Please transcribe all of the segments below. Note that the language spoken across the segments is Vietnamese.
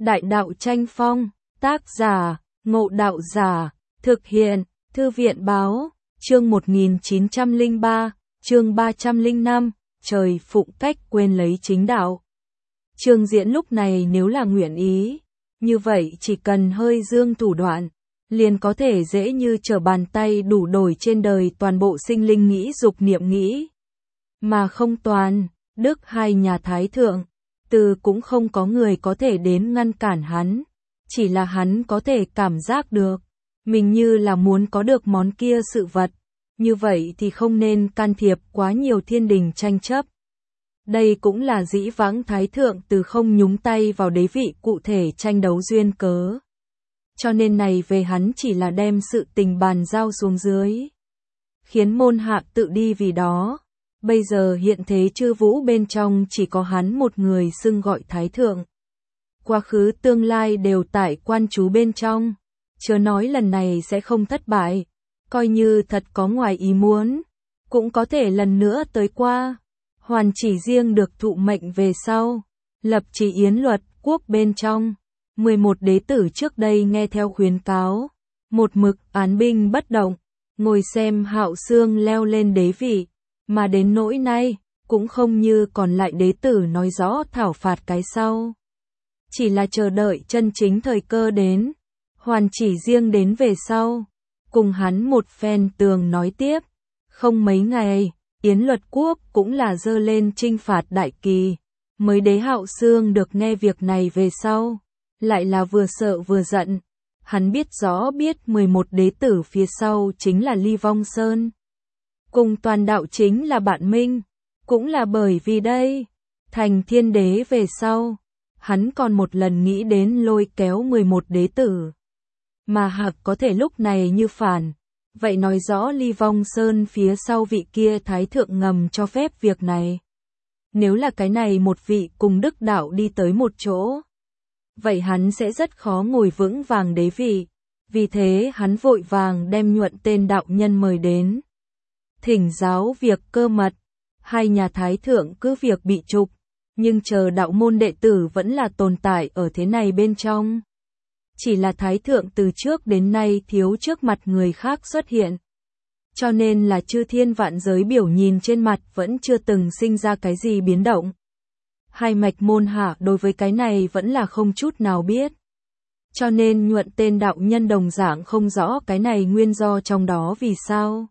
Đại đạo tranh phong, tác giả, Ngộ Đạo Giả, thực hiện, Thư viện báo, chương 1903, chương 305, trời phụng cách quên lấy chính đạo. Trương Diễn lúc này nếu là nguyện ý, như vậy chỉ cần hơi dương thủ đoạn, liền có thể dễ như trở bàn tay đủ đổi trên đời toàn bộ sinh linh nghĩ dục niệm nghĩ. Mà không toàn, Đức hai nhà Thái Thượng, từ cũng không có người có thể đến ngăn cản hắn, chỉ là hắn có thể cảm giác được, mình như là muốn có được món kia sự vật, như vậy thì không nên can thiệp quá nhiều thiên đình tranh chấp. Đây cũng là dĩ vãng Thái Thượng từ không nhúng tay vào đế vị cụ thể tranh đấu duyên cớ. Cho nên này về hắn chỉ là đem sự tình bàn giao xuống dưới, khiến môn hạ tự đi vì đó. Bây giờ hiện thế chư vũ bên trong chỉ có hắn một người xưng gọi Thái Thượng. Quá khứ tương lai đều tại quan chú bên trong, chớ nói lần này sẽ không thất bại, coi như thật có ngoài ý muốn, cũng có thể lần nữa tới qua. Hoàn chỉ riêng được thụ mệnh về sau, lập chỉ yến luật quốc bên trong, 11 đế tử trước đây nghe theo khuyến cáo, một mực án binh bất động, ngồi xem Hạo Xương leo lên đế vị, mà đến nỗi nay, cũng không như còn lại đế tử nói rõ thảo phạt cái sau. Chỉ là chờ đợi chân chính thời cơ đến, Hoàn chỉ riêng đến về sau, cùng hắn một phen tường nói tiếp, không mấy ngày. Yến luật quốc cũng là dơ lên chinh phạt đại kỳ, mới đế Hạo Xương được nghe việc này về sau, lại là vừa sợ vừa giận, hắn biết rõ biết 11 đế tử phía sau chính là Ly Vong Sơn, cùng toàn đạo chính là bạn minh, cũng là bởi vì đây, thành thiên đế về sau, hắn còn một lần nghĩ đến lôi kéo 11 đế tử, mà hạc có thể lúc này như phản. Vậy nói rõ Ly Vong Sơn phía sau vị kia Thái Thượng ngầm cho phép việc này. Nếu là cái này một vị cùng đức đạo đi tới một chỗ, vậy hắn sẽ rất khó ngồi vững vàng đế vị. Vì thế hắn vội vàng đem Nhuận tên đạo nhân mời đến. Thỉnh giáo việc cơ mật, hai nhà Thái Thượng cứ việc bị trục, nhưng chờ đạo môn đệ tử vẫn là tồn tại ở thế này bên trong. Chỉ là Thái Thượng từ trước đến nay thiếu trước mặt người khác xuất hiện. Cho nên là chư thiên vạn giới biểu nhìn trên mặt vẫn chưa từng sinh ra cái gì biến động. Hai mạch môn hạ đối với cái này vẫn là không chút nào biết. Cho nên Nhuận tên đạo nhân đồng dạng không rõ cái này nguyên do trong đó vì sao.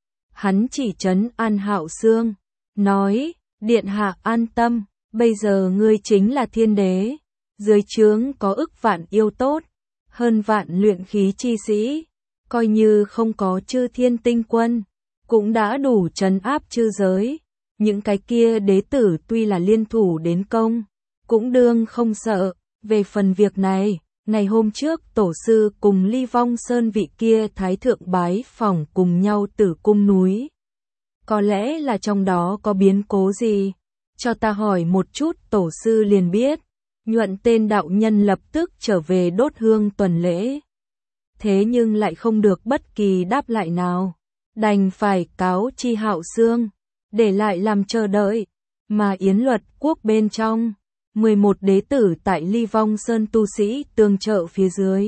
Hắn chỉ trấn an Hạo Xương, nói, điện hạ an tâm, bây giờ ngươi chính là thiên đế, dưới trướng có ức vạn yêu tốt. Hơn vạn luyện khí chi sĩ, coi như không có chư thiên tinh quân, cũng đã đủ trấn áp chư giới. Những cái kia đế tử tuy là liên thủ đến công, cũng đương không sợ. Về phần việc này, ngày hôm trước tổ sư cùng Ly Vong Sơn vị kia Thái Thượng bái phỏng cùng nhau Tử Cung núi. Có lẽ là trong đó có biến cố gì? Cho ta hỏi một chút, tổ sư liền biết. Nhuận tên đạo nhân lập tức trở về đốt hương tuần lễ. Thế nhưng lại không được bất kỳ đáp lại nào. Đành phải cáo chi Hạo Xương, để lại làm chờ đợi. Mà Yến luật quốc bên trong, 11 đế tử tại Ly Vong Sơn tu sĩ tương trợ phía dưới.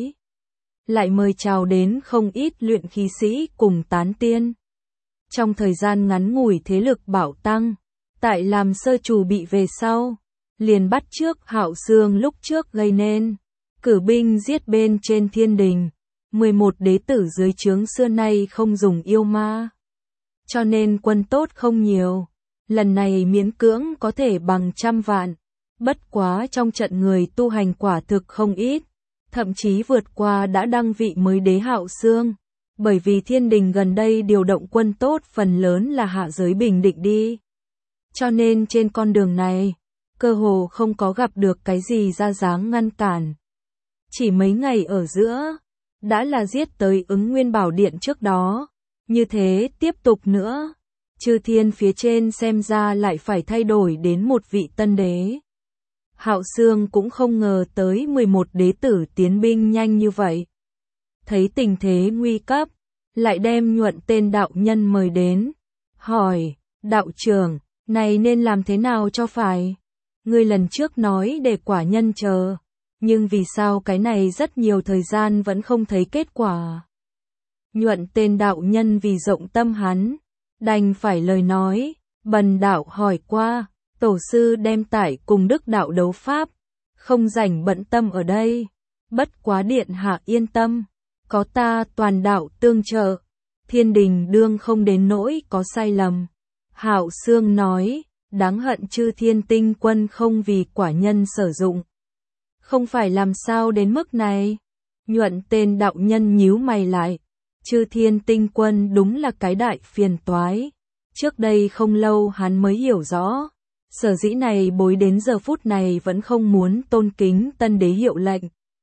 Lại mời chào đến không ít luyện khí sĩ cùng tán tiên. Trong thời gian ngắn ngủi thế lực bảo tăng, tại làm sơ chủ bị về sau. Liền bắt trước Hạo Xương lúc trước gây nên, cử binh giết bên trên thiên đình, 11 đế tử dưới trướng xưa nay không dùng yêu ma. Cho nên quân tốt không nhiều, lần này miễn cưỡng có thể bằng 100 vạn, bất quá trong trận người tu hành quả thực không ít, thậm chí vượt qua đã đăng vị mới đế Hạo Xương, bởi vì thiên đình gần đây điều động quân tốt phần lớn là hạ giới bình định đi. Cho nên trên con đường này, cơ hồ không có gặp được cái gì ra dáng ngăn cản. Chỉ mấy ngày ở giữa, đã là giết tới Ứng Nguyên Bảo Điện trước đó. Như thế tiếp tục nữa, chư thiên phía trên xem ra lại phải thay đổi đến một vị tân đế. Hạo Xương cũng không ngờ tới 11 đế tử tiến binh nhanh như vậy. Thấy tình thế nguy cấp, lại đem Nhuận tên đạo nhân mời đến. Hỏi, đạo trưởng, này nên làm thế nào cho phải? Ngươi lần trước nói để quả nhân chờ, nhưng vì sao cái này rất nhiều thời gian vẫn không thấy kết quả. Nhuận Tên đạo nhân vì rộng tâm hắn, đành phải lời nói, Bần đạo hỏi qua, tổ sư đem tải cùng Đức đạo đấu pháp, không rảnh bận tâm ở đây, bất quá điện hạ yên tâm, có ta toàn đạo tương trợ, thiên đình đương không đến nỗi có sai lầm. Hạo Xương nói, đáng hận Chư Thiên Tinh Quân không vì quả nhân sử dụng. Không phải làm sao đến mức này. Nhuận Tên đạo nhân nhíu mày lại. Chư Thiên Tinh Quân đúng là cái đại phiền toái. Trước đây không lâu hắn mới hiểu rõ. Sở dĩ này bối đến giờ phút này vẫn không muốn tôn kính tân đế hiệu lệnh.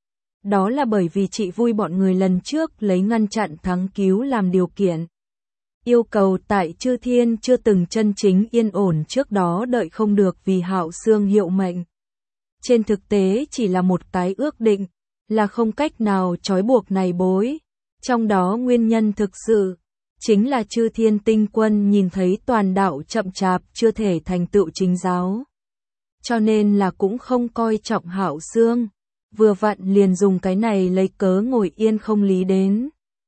Đó là bởi vì chị vui bọn người lần trước lấy ngăn chặn thắng cứu làm điều kiện. Yêu cầu tại Chư Thiên chưa từng chân chính yên ổn trước đó đợi không được vì Hạo Xương hiệu mệnh. Trên thực tế chỉ là một cái ước định, là không cách nào trói buộc này bối. Trong đó nguyên nhân thực sự, chính là Chư Thiên Tinh Quân nhìn thấy toàn đạo chậm chạp chưa thể thành tựu chính giáo. Cho nên là cũng không coi trọng Hạo Xương, vừa vặn liền dùng cái này lấy cớ ngồi yên không lý đến.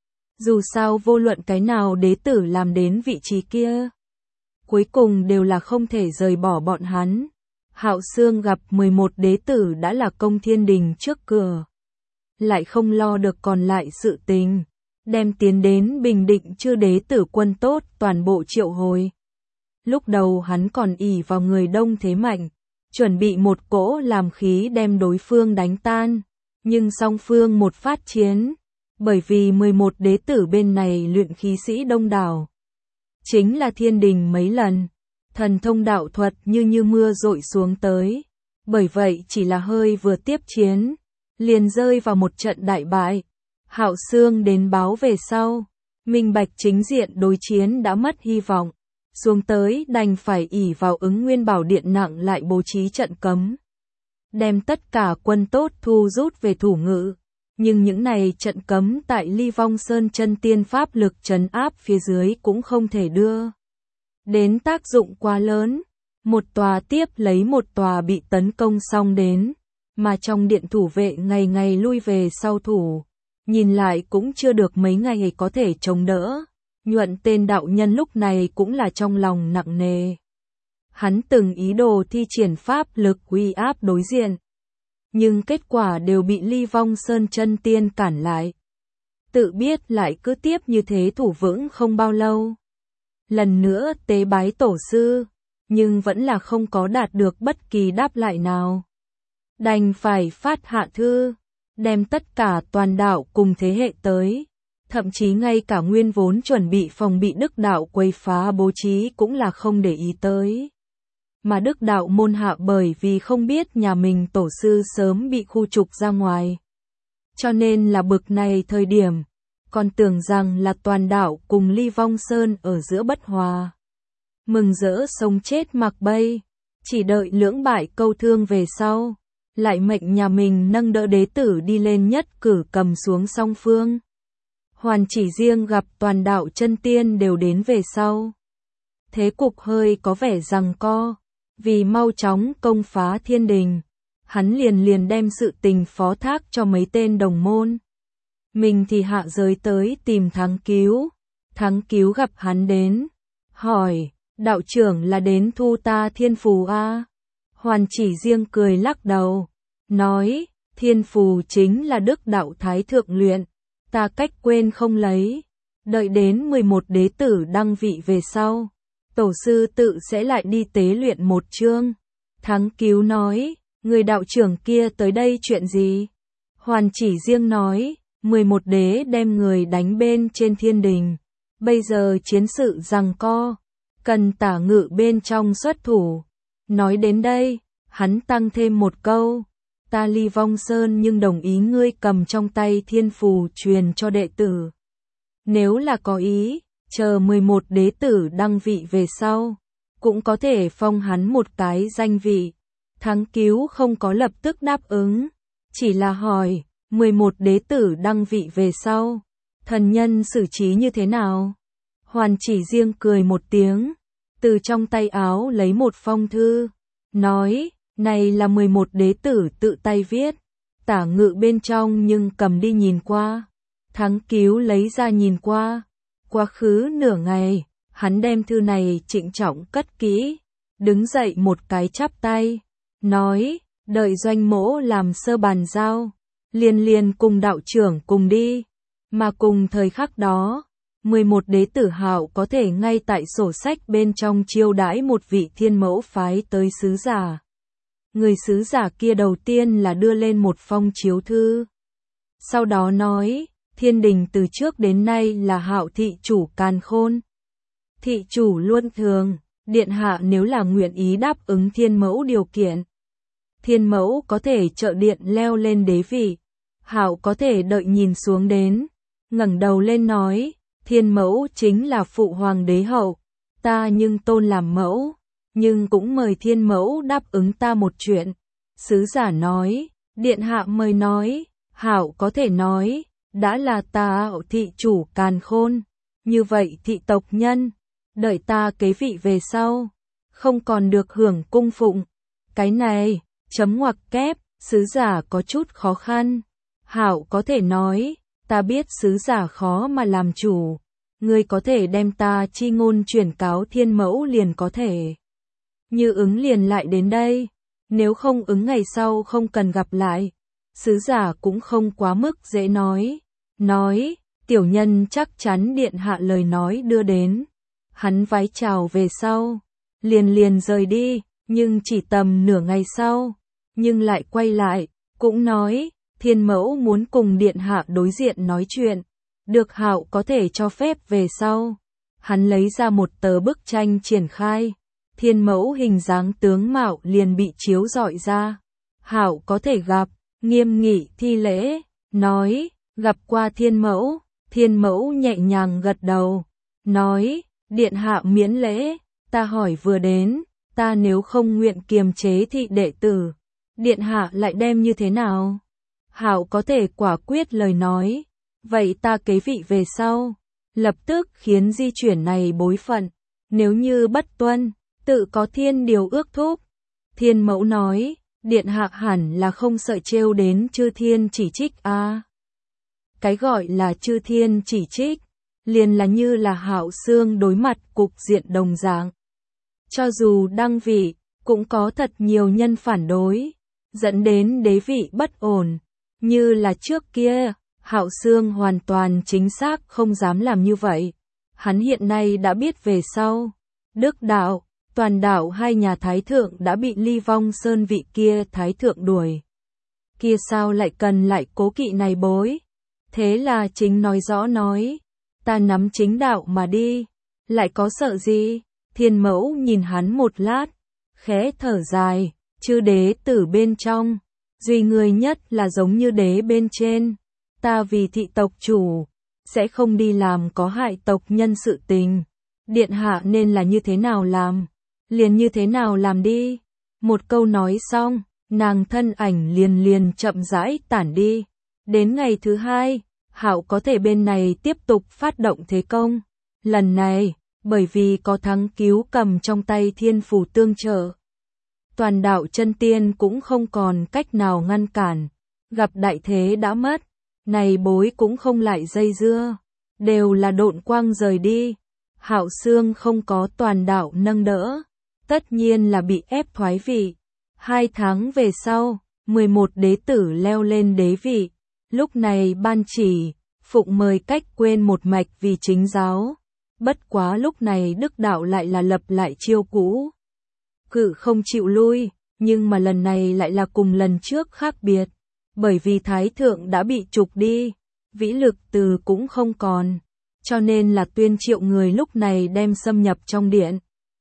Dù sao vô luận cái nào đế tử làm đến vị trí kia, cuối cùng đều là không thể rời bỏ bọn hắn. Hạo Xương gặp 11 đế tử đã là công thiên đình trước cửa, lại không lo được còn lại sự tình, đem tiến đến Bình Định chư đế tử quân tốt toàn bộ triệu hồi. Lúc đầu hắn còn ỷ vào người đông thế mạnh, chuẩn bị một cỗ làm khí đem đối phương đánh tan, nhưng song phương một phát chiến, bởi vì 11 đế tử bên này luyện khí sĩ đông đảo, chính là thiên đình mấy lần, thần thông đạo thuật như mưa dội xuống tới, bởi vậy chỉ là hơi vừa tiếp chiến, liền rơi vào một trận đại bại. Hạo Xương đến báo về sau, minh bạch chính diện đối chiến đã mất hy vọng, xuống tới đành phải ỷ vào Ứng Nguyên Bảo Điện nặng lại bố trí trận cấm, đem tất cả quân tốt thu rút về thủ ngự. Nhưng những này trận cấm tại Ly Vong Sơn chân tiên pháp lực trấn áp phía dưới cũng không thể đưa đến tác dụng quá lớn, một tòa tiếp lấy một tòa bị tấn công xong đến, mà trong điện thủ vệ ngày ngày lui về sau thủ, nhìn lại cũng chưa được mấy ngày có thể chống đỡ. Nhuận Tên đạo nhân lúc này cũng là trong lòng nặng nề. Hắn từng ý đồ thi triển pháp lực uy áp đối diện, nhưng kết quả đều bị Ly Vong Sơn chân tiên cản lại. Tự biết lại cứ tiếp như thế thủ vững không bao lâu. Lần nữa tế bái tổ sư, nhưng vẫn là không có đạt được bất kỳ đáp lại nào. Đành phải phát hạ thư, đem tất cả toàn đạo cùng thế hệ tới. Thậm chí ngay cả nguyên vốn chuẩn bị phòng bị Đức đạo quấy phá bố trí cũng là không để ý tới. Mà Đức đạo môn hạ bởi vì không biết nhà mình tổ sư sớm bị khu trục ra ngoài. Cho nên là bực này thời điểm, còn tưởng rằng là toàn đạo cùng Ly Vong Sơn ở giữa bất hòa. Mừng rỡ sống chết mặc bay, chỉ đợi lưỡng bại câu thương về sau, lại mệnh nhà mình nâng đỡ đế tử đi lên nhất cử cầm xuống song phương. Hoàn chỉ riêng gặp toàn đạo chân tiên đều đến về sau. Thế cục hơi có vẻ giằng co, vì mau chóng công phá thiên đình, hắn liền đem sự tình phó thác cho mấy tên đồng môn. Mình thì hạ giới tới tìm Thắng Cứu gặp hắn đến, hỏi, đạo trưởng là đến thu ta thiên phù a? Hoàn chỉ riêng cười lắc đầu, nói, thiên phù chính là Đức đạo thái thượng luyện, ta cách quên không lấy, đợi đến 11 đế tử đăng vị về sau, tổ sư tự sẽ lại đi tế luyện một chương. Thắng Cứu nói, người đạo trưởng kia tới đây chuyện gì? Hoàn chỉ riêng nói, 11 đế đem người đánh bên trên thiên đình, bây giờ chiến sự giằng co, cần tả ngự bên trong xuất thủ. Nói đến đây, hắn tăng thêm một câu, ta Ly Vong Sơn nhưng đồng ý ngươi cầm trong tay thiên phù truyền cho đệ tử. Nếu là có ý, chờ 11 đế tử đăng vị về sau, cũng có thể phong hắn một cái danh vị. Thắng Cứu không có lập tức đáp ứng, chỉ là hỏi, 11 đế tử đăng vị về sau, thần nhân xử trí như thế nào? Hoàn chỉ riêng cười một tiếng, từ trong tay áo lấy một phong thư, nói, này là 11 đế tử tự tay viết, Tả Ngự bên trong nhưng cầm đi nhìn qua. Thắng Cứu lấy ra nhìn qua. Quá khứ nửa ngày, hắn đem thư này trịnh trọng cất kỹ, đứng dậy một cái chắp tay, nói, đợi Doanh Mỗ làm sơ bàn giao, liền cùng đạo trưởng cùng đi, mà cùng thời khắc đó, 11 đế tử Hạo có thể ngay tại sổ sách bên trong chiêu đãi một vị thiên mẫu phái tới sứ giả. Người sứ giả kia đầu tiên là đưa lên một phong chiếu thư. Sau đó nói, thiên đình từ trước đến nay là Hạo thị chủ càn khôn. Thị chủ luôn thường, điện hạ nếu là nguyện ý đáp ứng thiên mẫu điều kiện. Thiên mẫu có thể trợ điện leo lên đế vị. Hạo có thể đợi nhìn xuống đến, ngẩng đầu lên nói, thiên mẫu chính là phụ hoàng đế hậu, ta nhưng tôn làm mẫu, nhưng cũng mời thiên mẫu đáp ứng ta một chuyện. Sứ giả nói, điện hạ mời nói. Hạo có thể nói, đã là ta thị chủ càn khôn, như vậy thị tộc nhân, đợi ta kế vị về sau, không còn được hưởng cung phụng. Cái này, chấm ngoặc kép, sứ giả có chút khó khăn. Hạo có thể nói, ta biết sứ giả khó mà làm chủ, ngươi có thể đem ta chi ngôn chuyển cáo thiên mẫu liền có thể. Như ứng liền lại đến đây, nếu không ứng ngày sau không cần gặp lại. Sứ giả cũng không quá mức dễ nói, tiểu nhân chắc chắn điện hạ lời nói đưa đến. Hắn vái chào về sau, liền rời đi, nhưng chỉ tầm nửa ngày sau, nhưng lại quay lại, cũng nói, thiên mẫu muốn cùng điện hạ đối diện nói chuyện, được Hạo có thể cho phép về sau. Hắn lấy ra một tờ bức tranh triển khai, thiên mẫu hình dáng tướng mạo liền bị chiếu rọi ra. Hạo có thể gặp, nghiêm nghị thi lễ, nói, gặp qua thiên mẫu nhẹ nhàng gật đầu, nói, điện hạ miễn lễ, ta hỏi vừa đến, ta nếu không nguyện kiềm chế thị đệ tử, điện hạ lại đem như thế nào? Hạo có thể quả quyết lời nói, vậy ta kế vị về sau, lập tức khiến di chuyển này bối phận, nếu như bất tuân, tự có thiên điều ước thúc. Thiên mẫu nói, điện hạ hẳn là không sợ trêu đến chư thiên chỉ trích a. Cái gọi là chư thiên chỉ trích, liền là như là Hạo Xương đối mặt cục diện đồng dạng. Cho dù đăng vị, cũng có thật nhiều nhân phản đối, dẫn đến đế vị bất ổn, như là trước kia, Hạo Xương hoàn toàn chính xác không dám làm như vậy. Hắn hiện nay đã biết về sau, Đức Đạo, Toàn Đạo hai nhà thái thượng đã bị Ly Vong Sơn vị kia thái thượng đuổi. Kia sao lại cần lại cố kỵ này bối? Thế là chính nói rõ nói, ta nắm chính đạo mà đi, lại có sợ gì? Thiên mẫu nhìn hắn một lát, khẽ thở dài, chư đế tử bên trong, duy người nhất là giống như đế bên trên, ta vì thị tộc chủ, sẽ không đi làm có hại tộc nhân sự tình. Điện hạ nên là như thế nào làm, liền như thế nào làm đi. Một câu nói xong, nàng thân ảnh liền chậm rãi tản đi. Đến ngày thứ hai, Hạo có thể bên này tiếp tục phát động thế công. Lần này, bởi vì có Thắng Cứu cầm trong tay thiên phù tương trợ, Toàn Đạo chân tiên cũng không còn cách nào ngăn cản. Gặp đại thế đã mất, này bối cũng không lại dây dưa, đều là độn quang rời đi. Hạo Xương không có Toàn Đạo nâng đỡ, tất nhiên là bị ép thoái vị. 2 tháng về sau, 11 đế tử leo lên đế vị. Lúc này ban chỉ, phụng mời cách quên một mạch vì chính giáo. Bất quá lúc này Đức Đạo lại là lập lại chiêu cũ. Cự không chịu lui, nhưng mà lần này lại là cùng lần trước khác biệt. Bởi vì Thái Thượng đã bị trục đi, vĩ lực từ cũng không còn. Cho nên là tuyên triệu người lúc này đem xâm nhập trong điện.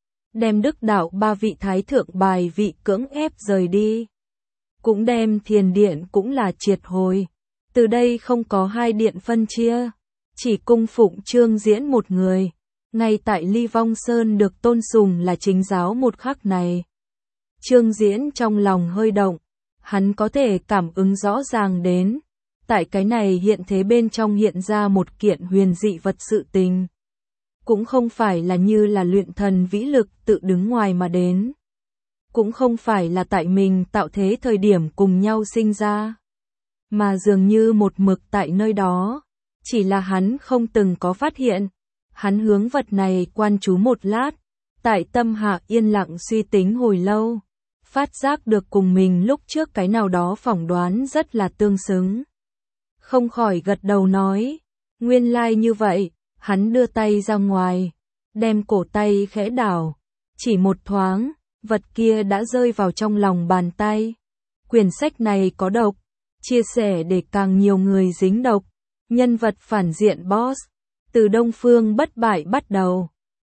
Đem Đức Đạo 3 vị Thái Thượng bài vị cưỡng ép rời đi. Cũng đem Thiền Điện cũng là triệt hồi. Từ đây không có 2 điện phân chia, chỉ cung phụng Trương Diễn một người. Ngay tại Ly Vong Sơn được tôn sùng là chính giáo một khắc này. Trương Diễn trong lòng hơi động, hắn có thể cảm ứng rõ ràng đến. Tại cái này hiện thế bên trong hiện ra một kiện huyền dị vật sự tình. Cũng không phải là như là luyện thần vĩ lực tự đứng ngoài mà đến. Cũng không phải là tại mình tạo thế thời điểm cùng nhau sinh ra. mà dường như một mực tại nơi đó. Chỉ là hắn không từng có phát hiện. Hắn hướng vật này quan chú một lát, tại tâm hạ yên lặng suy tính hồi lâu, phát giác được cùng mình lúc trước cái nào đó phỏng đoán rất là tương xứng. Không khỏi gật đầu nói, nguyên lai như vậy, hắn đưa tay ra ngoài, đem cổ tay khẽ đảo, chỉ một thoáng, vật kia đã rơi vào trong lòng bàn tay. Quyển sách này có độc, chia sẻ để càng nhiều người dính độc, nhân vật phản diện boss, từ Đông Phương Bất Bại bắt đầu.